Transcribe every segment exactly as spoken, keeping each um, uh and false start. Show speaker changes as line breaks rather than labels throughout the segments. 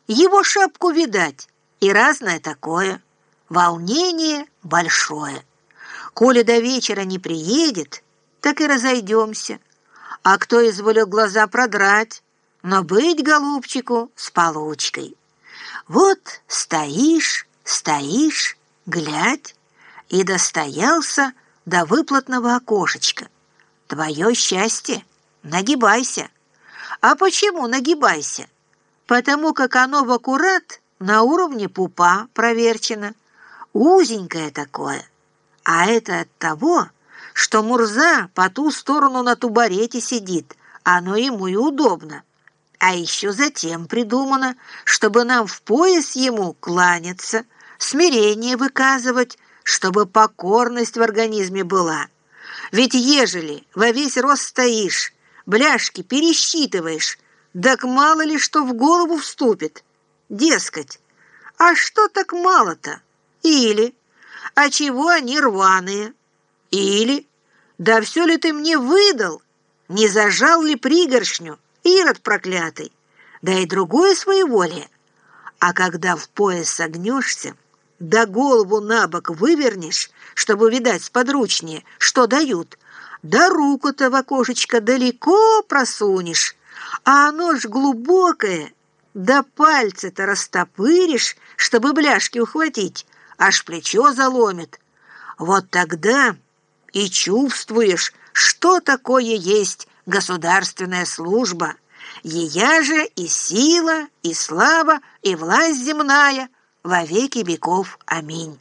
его шапку видать, и разное такое. Волнение большое. Коли до вечера не приедет, так и разойдемся. А кто изволил глаза продрать, но быть голубчику с получкой. Вот стоишь, стоишь, глядь, и достоялся до выплатного окошечка. Твое счастье, нагибайся. А почему нагибайся? Потому как оно в аккурат на уровне пупа проверчено. Узенькое такое. А это от того, что Мурза по ту сторону на тубарете сидит, оно ему и удобно. А еще затем придумано, чтобы нам в пояс ему кланяться, смирение выказывать, чтобы покорность в организме была. Ведь ежели во весь рост стоишь, бляшки пересчитываешь, так мало ли что в голову вступит. Дескать, а что так мало-то? Или, а чего они рваные? Или, да все ли ты мне выдал? Не зажал ли пригоршню, ирод проклятый? Да и другое своеволие. А когда в пояс согнешься, да голову на бок вывернешь, чтобы видать сподручнее, что дают, да руку-то в окошечко далеко просунешь, а оно ж глубокое, да пальцы-то растопыришь, чтобы бляшки ухватить, аж плечо заломит. Вот тогда и чувствуешь, что такое есть государственная служба. Ея же и сила, и слава, и власть земная во веки веков. Аминь.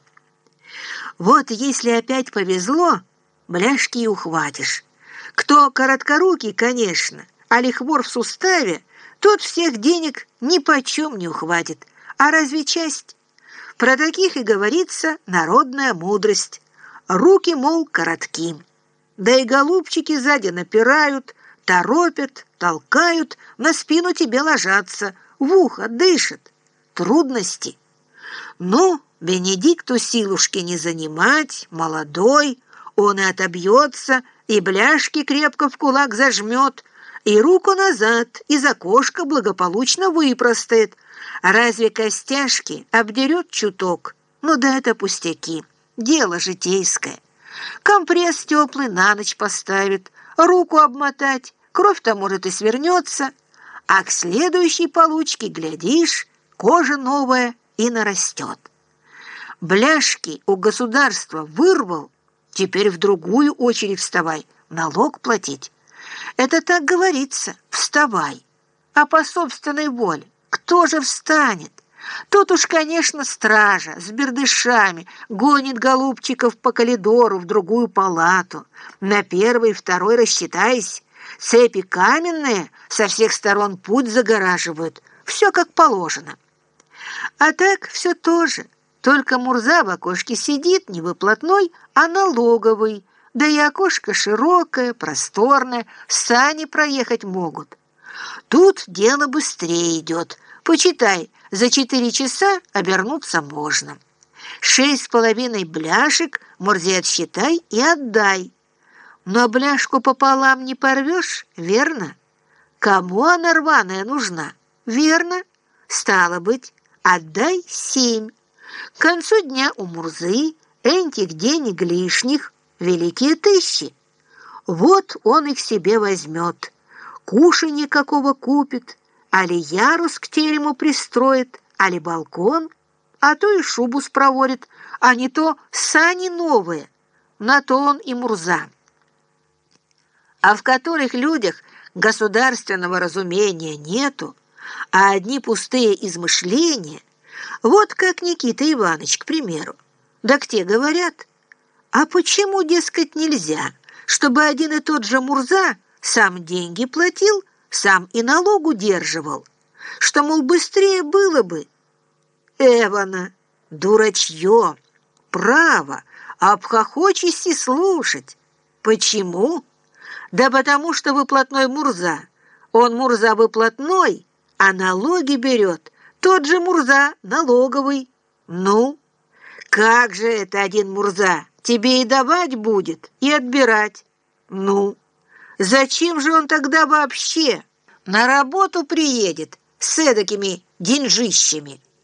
Вот если опять повезло, бляшки и ухватишь. Кто короткорукий, конечно, а лихвор в суставе, тот всех денег ни почем не ухватит, а разве часть? Про таких и говорится народная мудрость. Руки, мол, коротки. Да и голубчики сзади напирают, торопят, толкают, на спину тебе ложатся, в ухо дышат. Трудности. Ну, Бенедикту силушки не занимать, молодой, он и отобьется, и бляшки крепко в кулак зажмет, и руку назад из окошка благополучно выпростает. Разве костяшки обдерет чуток? Ну да это пустяки, дело житейское. Компресс теплый на ночь поставит, руку обмотать, кровь-то, может, и свернется, а к следующей получке, глядишь, кожа новая и нарастет. Бляшки у государства вырвал, теперь в другую очередь вставай, налог платить. Это так говорится, вставай. А по собственной воле кто же встанет? Тут уж, конечно, стража с бердышами гонит голубчиков по коридору в другую палату. На первый и второй рассчитайся. Цепи каменные со всех сторон путь загораживают. Все как положено. А так все тоже. Только Мурза в окошке сидит не выплатной, а налоговый. Да и окошко широкое, просторное, сани проехать могут. Тут дело быстрее идет. Почитай, за четыре часа обернуться можно. Шесть с половиной бляшек Мурзе отсчитай и отдай. Но бляшку пополам не порвешь, верно? Кому она рваная нужна? Верно? Стало быть, отдай семь. К концу дня у Мурзы этих денег лишних великие тысячи. Вот он их себе возьмет, кушанье какого купит, али ярус к терему пристроит, али балкон, а то и шубу спроворит, а не то сани новые. На то он и Мурза. А в которых людях государственного разумения нету, а одни пустые измышления, вот как Никита Иванович, к примеру. Да к те говорят, а почему, дескать, нельзя, чтобы один и тот же Мурза сам деньги платил, сам и налог удерживал, что, мол, быстрее было бы? Эвана, дурачье, право, обхохочись и слушать. Почему? Да потому что выплатной Мурза. Он Мурза выплатной, а налоги берет тот же Мурза налоговый. Ну, как же это один Мурза тебе и давать будет, и отбирать? Ну, зачем же он тогда вообще на работу приедет с эдакими деньжищами.